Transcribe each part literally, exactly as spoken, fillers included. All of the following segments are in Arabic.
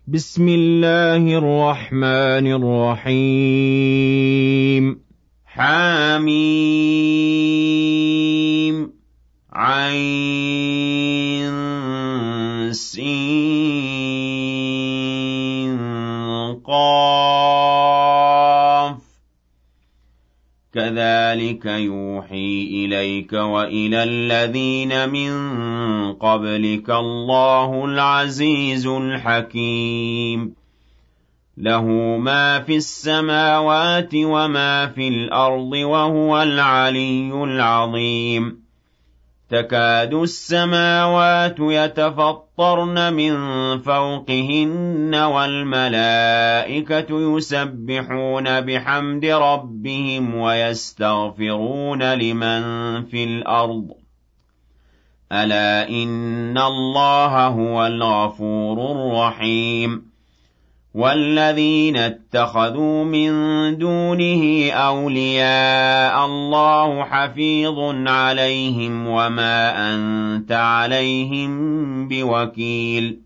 بسم الله الرحمن الرحيم حميم عين سين قاف كذلك يوحي إليك وإلى الذين من قبلك الله العزيز الحكيم له ما في السماوات وما في الأرض وهو العلي العظيم تكاد السماوات يتفطرن من فوقهن والملائكة يسبحون بحمد ربهم ويستغفرون لمن في الأرض ألا إن الله هو الغفور الرحيم والذين اتخذوا من دونه أولياء الله حفيظ عليهم وما أنت عليهم بوكيل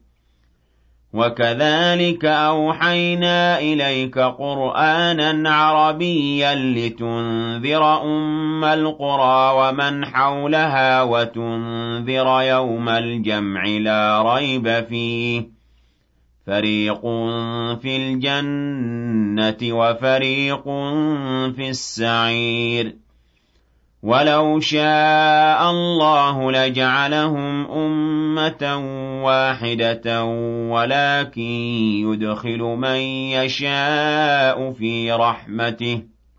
وكذلك أوحينا إليك قرآنا عربيا لتنذر أم القرى ومن حولها وتنذر يوم الجمع لا ريب فيه فريق في الجنة وفريق في السعير ولو شاء الله لجعلهم أمة واحدة ولكن يدخل من يشاء في رحمته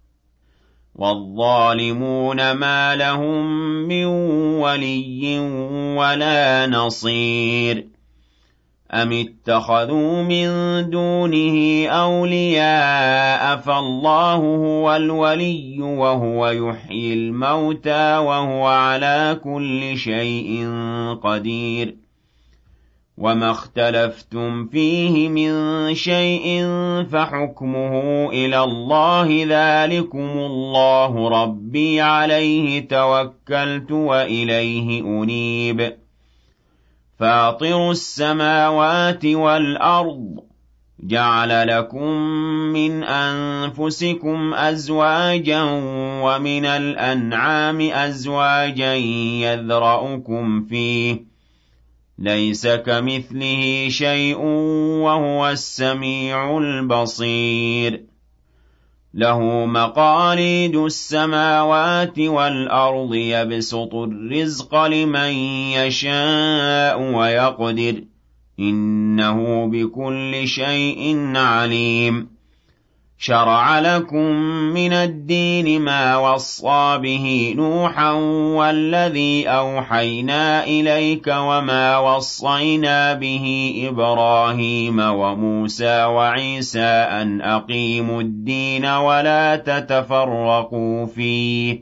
والظالمون ما لهم من ولي ولا نصير أم اتخذوا من دونه أولياء فالله هو الولي وهو يحيي الموتى وهو على كل شيء قدير وما اختلفتم فيه من شيء فحكمه إلى الله ذلكم الله ربي عليه توكلت وإليه أنيب فاطر السماوات والأرض جعل لكم من أنفسكم أزواجا ومن الأنعام أزواجا يذرأكم فيه ليس كمثله شيء وهو السميع البصير له مقاليد السماوات والأرض يبسط الرزق لمن يشاء ويقدر إنه بكل شيء عليم شرع لكم من الدين ما وصى به نوحا والذي أوحينا إليك وما وصينا به إبراهيم وموسى وعيسى أن أقيموا الدين ولا تتفرقوا فيه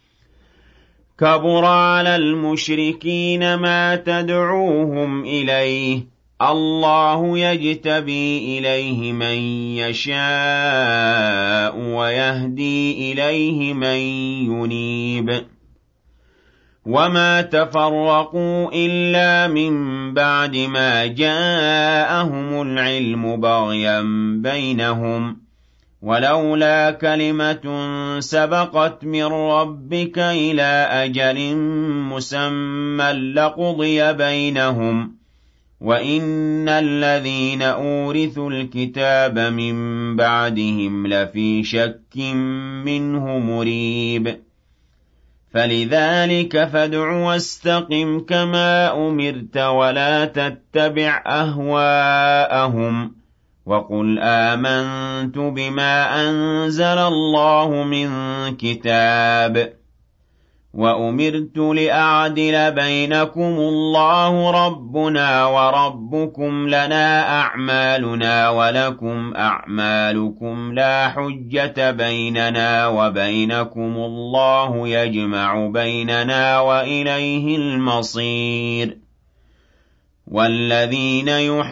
كبر على المشركين ما تدعوهم إليه الله يجتبي إليه من يشاء ويهدي إليه من ينيب وما تفرقوا إلا من بعد ما جاءهم العلم بغيا بينهم ولولا كلمة سبقت من ربك إلى أجل مسمى لقضي بينهم وَإِنَّ الَّذِينَ أُورِثُوا الْكِتَابَ مِن بَعْدِهِمْ لَفِي شَكٍّ مِّنْهُ مُرِيبٍ فَلِذَلِكَ فَادْعُ وَاسْتَقِمْ كَمَا أُمِرْتَ وَلَا تَتَّبِعْ أَهْوَاءَهُمْ وَقُلْ آمَنْتُ بِمَا أَنزَلَ اللَّهُ مِن كِتَابٍ وَأُمِرْتُ لِأَعْدِلَ بَيْنَكُمُ اللَّهُ رَبُّنَا وَرَبُّكُمْ لَنَا أَعْمَالُنَا وَلَكُمْ أَعْمَالُكُمْ لَا حُجَّةَ بَيْنَنَا وَبَيْنَكُمُ اللَّهُ يَجْمَعُ بَيْنَنَا وَإِلَيْهِ الْمَصِيرُ وَالَّذِينَ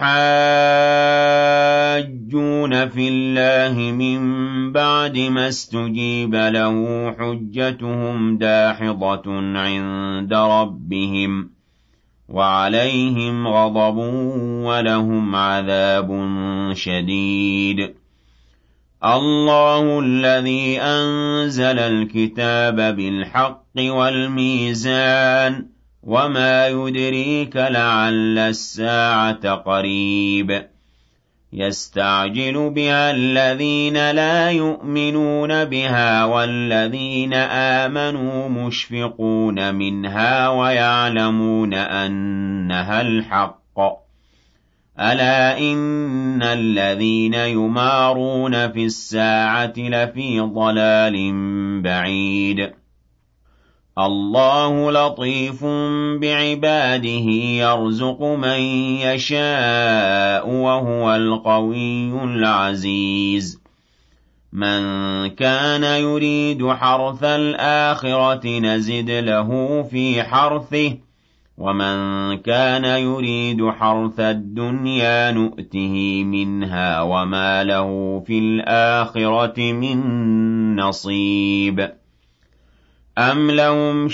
يُحَاجُّونَ فِي اللَّهِ مِن بَعْدِ مَا اسْتُجِيبَ لَهُ حُجَّتُهُمْ دَاحِضَةٌ عِندَ رَبِّهِمْ وعليهم غضب ولهم عذاب شديد. الله الذي أنزل الكتاب بالحق والميزان وما يدريك لعل الساعة قريب يستعجل بها الذين لا يؤمنون بها والذين آمنوا مشفقون منها ويعلمون أنها الحق ألا إن الذين يمارون في الساعة لفي ضلال بعيد. الله لطيف بعباده يرزق من يشاء وهو القوي العزيز. من كان يريد حرث الآخرة نزد له في حرثه ومن كان يريد حرث الدنيا نؤته منها وما له في الآخرة من نصيب. أم لهم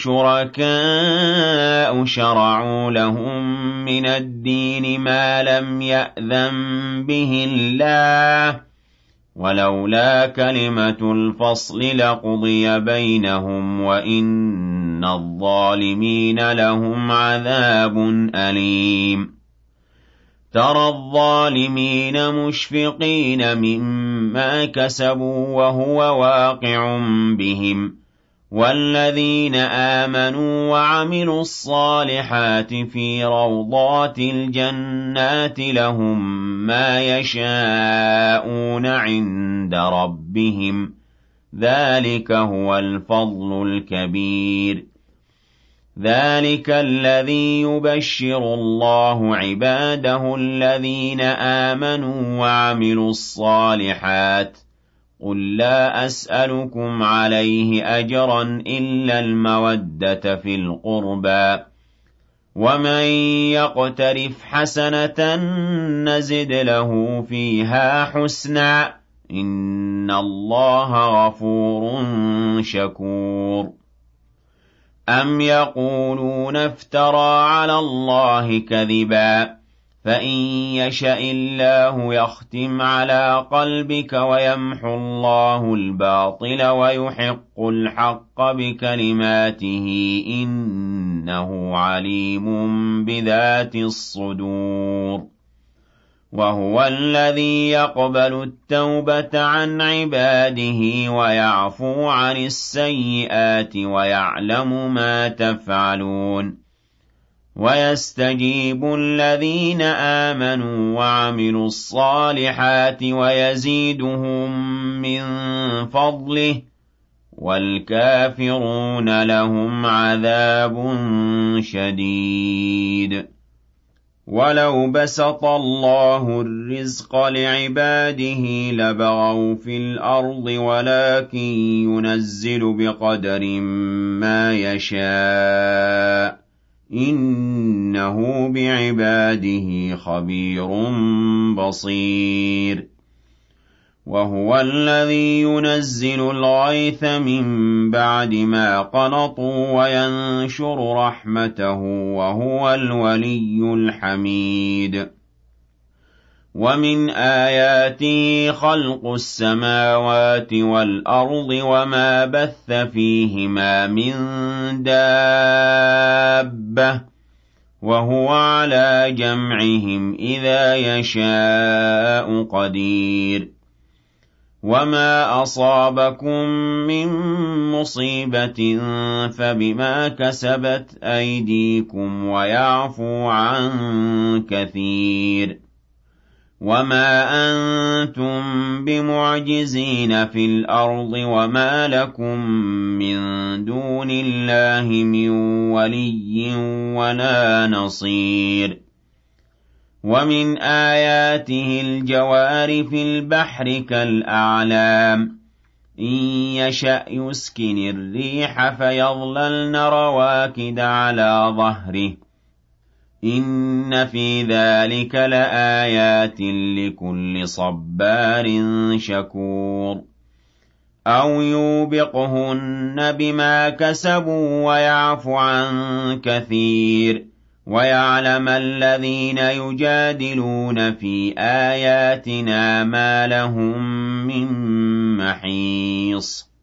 شركاء شرعوا لهم من الدين ما لم يأذن به الله ولولا كلمة الفصل لقضي بينهم وإن الظالمين لهم عذاب أليم. ترى الظالمين مشفقين مما كسبوا وهو واقع بهم والذين آمنوا وعملوا الصالحات في روضات الجنات لهم ما يشاءون عند ربهم ذلك هو الفضل الكبير. ذلك الذي يبشر الله عباده الذين آمنوا وعملوا الصالحات قل لا أسألكم عليه أجرا إلا المودة في القربى ومن يقترف حسنة نزد له فيها حسنا إن الله غفور شكور. أم يقولون افترى على الله كذبا فإن يشأ الله يختم على قلبك ويمحو الله الباطل ويحق الحق بكلماته إنه عليم بذات الصدور. وهو الذي يقبل التوبة عن عباده ويعفو عن السيئات ويعلم ما تفعلون. ويستجيب الذين آمنوا وعملوا الصالحات ويزيدهم من فضله والكافرون لهم عذاب شديد. ولو بسط الله الرزق لعباده لبغوا في الأرض ولكن ينزل بقدر ما يشاء إنه بعباده خبير بصير. وهو الذي ينزل الغيث من بعد ما قنطوا وينشر رحمته وهو الولي الحميد. ومن آياته خلق السماوات والأرض وما بث فيهما من دابة وهو على جمعهم إذا يشاء قدير. وما أصابكم من مصيبة فبما كسبت أيديكم ويعفو عن كثير. وما أنتم بمعجزين في الأرض وما لكم من دون الله من ولي ولا نصير. ومن آياته الجوار في البحر كالأعلام إن يشأ يسكن الريح فيظللن رواكد على ظهره إن في ذلك لآيات لكل صبار شكور. أو يوبقهن بما كسبوا ويعفو عن كثير وَيَعْلَمَ الَّذِينَ يُجَادِلُونَ فِي آيَاتِنَا مَا لَهُم مِّن مَّحِيصٍ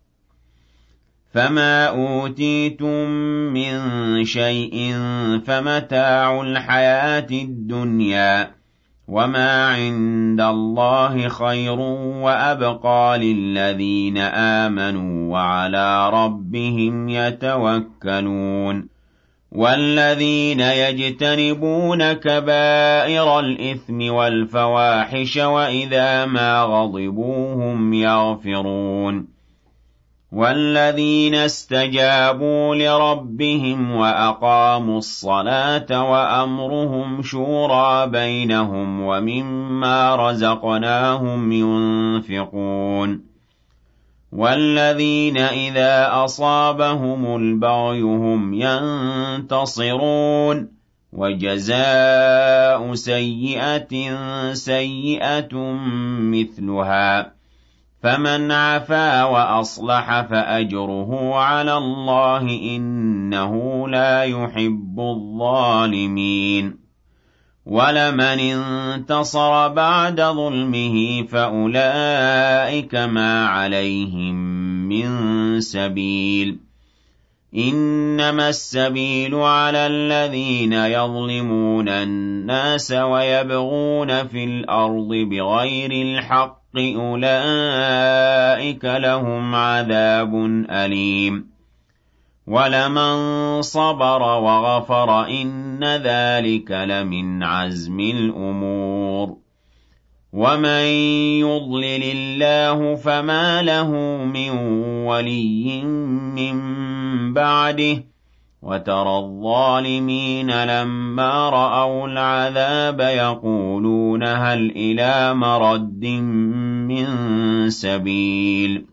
فَمَا أُوتِيتُم مِّن شَيْءٍ فَمَتَاعُ الْحَيَاةِ الدُّنْيَا وَمَا عِندَ اللَّهِ خَيْرٌ وَأَبْقَىٰ لِلَّذِينَ آمَنُوا وَعَلَىٰ رَبِّهِمْ يَتَوَكَّلُونَ وَالَّذِينَ يَجْتَنِبُونَ كَبَائِرَ الْإِثْمِ وَالْفَوَاحِشَ وَإِذَا مَا غَضِبُوا هُمْ يَغْفِرُونَ وَالَّذِينَ اسْتَجَابُوا لِرَبِّهِمْ وَأَقَامُوا الصَّلَاةَ وَأَمْرُهُمْ شُورَىٰ بَيْنَهُمْ وَمِمَّا رَزَقْنَاهُمْ يُنفِقُونَ وَالَّذِينَ إِذَا أَصَابَهُمُ الْبَغْيُ هُمْ يَنتَصِرُونَ وَجَزَاءُ سَيِّئَةٍ سَيِّئَةٌ مِّثْلُهَا فَمَنْ عَفَا وَأَصْلَحَ فَأَجْرُهُ عَلَى اللَّهِ إِنَّهُ لَا يُحِبُّ الظَّالِمِينَ وَلَمَنِ انتَصَرَ بَعْدَ ظُلْمِهِ فَأُولَٰئِكَ مَا عَلَيْهِم مِّن سَبِيلٍ إِنَّمَا السَّبِيلُ عَلَى الَّذِينَ يَظْلِمُونَ النَّاسَ وَيَبْغُونَ فِي الْأَرْضِ بِغَيْرِ الْحَقِّ أُولَٰئِكَ لَهُمْ عَذَابٌ أَلِيمٌ وَلَمَن صَبَرَ وَغَفَرَ إِنَّ ذَٰلِكَ لَمِنْ عَزْمِ الْأُمُورِ وَمَن يُضْلِلِ اللَّهُ فَمَا لَهُ مِن وَلِيٍّ مِّن بَعْدِهِ وَتَرَى الظَّالِمِينَ لَمَّا رَأَوُا الْعَذَابَ يَقُولُونَ هَلْ إِلَىٰ مَرَدٍّ مِّن سَبِيلٍ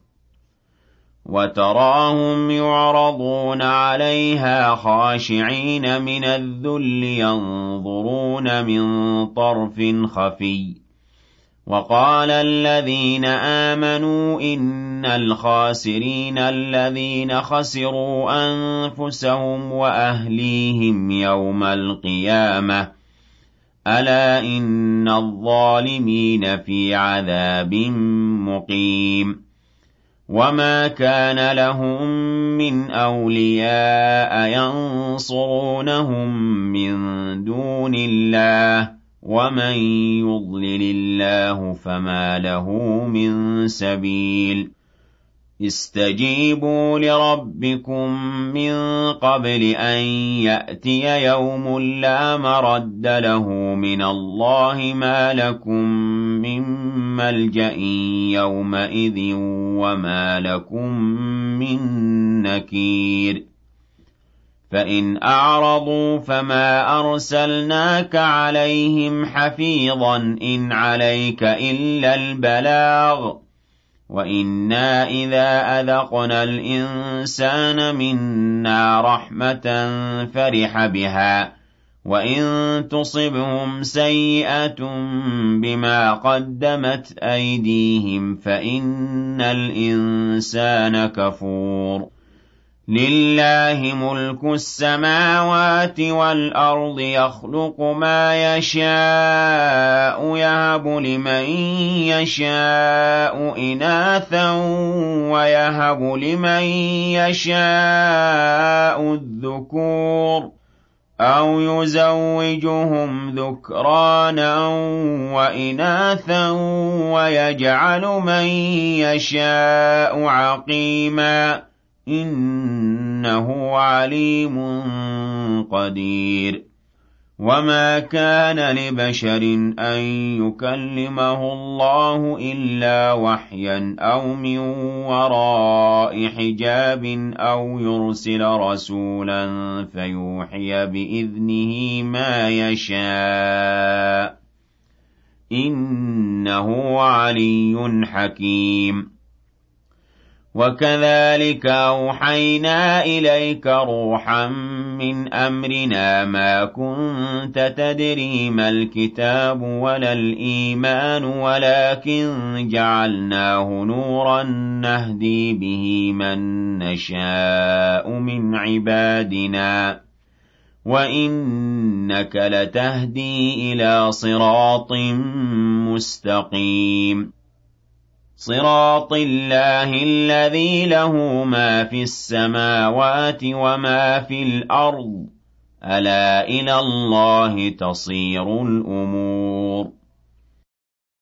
وَتَرَاهُمْ يُعْرَضُونَ عَلَيْهَا خَاشِعِينَ مِنَ الذُّلِّ يَنظُرُونَ مِن طَرْفٍ خَفِيٍّ وَقَالَ الَّذِينَ آمَنُوا إِنَّ الْخَاسِرِينَ الَّذِينَ خَسِرُوا أَنفُسَهُمْ وَأَهْلِيهِمْ يَوْمَ الْقِيَامَةِ أَلَا إِنَّ الظَّالِمِينَ فِي عَذَابٍ مُّقِيمٍ وَمَا كَانَ لَهُم مِّنْ أَوْلِيَاءَ يَنصُرُونَهُم مِّن دُونِ اللَّهِ وَمَن يُضْلِلِ اللَّهُ فَمَا لَهُ مِن سَبِيلٍ اسْتَجِيبُوا لِرَبِّكُم مِّن قَبْلِ أَن يَأْتِيَ يَوْمٌ لَّا مَرَدَّ لَهُ مِنَ اللَّهِ مَا لَكُم مِّن مَّلْجَإٍ يَوْمَئِذٍ وَمَا لَكُم مِّن نَّكِيرٍ فَإِنْ أَعْرَضُوا فَمَا أَرْسَلْنَاكَ عَلَيْهِمْ حَفِيظًا إِنْ عَلَيْكَ إِلَّا الْبَلَاغُ وَإِنَّا إِذَا أَذَقْنَا الْإِنسَانَ مِنَّا رَحْمَةً فَرِحَ بِهَا وَإِن تُصِبْهُمْ سَيِّئَةٌ بِمَا قَدَّمَتْ أَيْدِيهِمْ فَإِنَّ الْإِنسَانَ كَفُورٌ لِلَّهِ مُلْكُ السَّمَاوَاتِ وَالْأَرْضِ يَخْلُقُ مَا يَشَاءُ يَهَبُ لِمَن يَشَاءُ إِنَاثًا وَيَهَبُ لِمَن يَشَاءُ الذُّكُورَ أَوْ يُزَوِّجُهُمْ ذُكْرَانًا وَإِنَاثًا وَيَجْعَلُ مَن يَشَاءُ عَقِيمًا إِنَّهُ عَلِيمٌ قَدِيرٌ وَمَا كَانَ لِبَشَرٍ أَن يُكَلِّمَهُ اللَّهُ إِلَّا وَحْيًا أَوْ مِن وَرَاءِ حِجَابٍ أَوْ يُرْسِلَ رَسُولًا فَيُوحِيَ بِإِذْنِهِ مَا يَشَاءُ إِنَّهُ عَلِيٌّ حَكِيمٌ وَكَذَلِكَ أَوْحَيْنَا إِلَيْكَ رُوحًا مِّنْ أَمْرِنَا مَا كُنتَ تَدْرِي مَا الْكِتَابُ وَلَا الْإِيمَانُ وَلَٰكِن جَعَلْنَاهُ نُورًا نَّهْدِي بِهِ مَن نَّشَاءُ مِنْ عِبَادِنَا وَإِنَّكَ لَتَهْدِي إِلَىٰ صِرَاطٍ مُّسْتَقِيمٍ صِرَاطِ اللَّهِ الَّذِي لَهُ مَا فِي السَّمَاوَاتِ وَمَا فِي الْأَرْضِ ۗ أَلَا إِلَى اللَّهِ تَصِيرُ الْأُمُورُ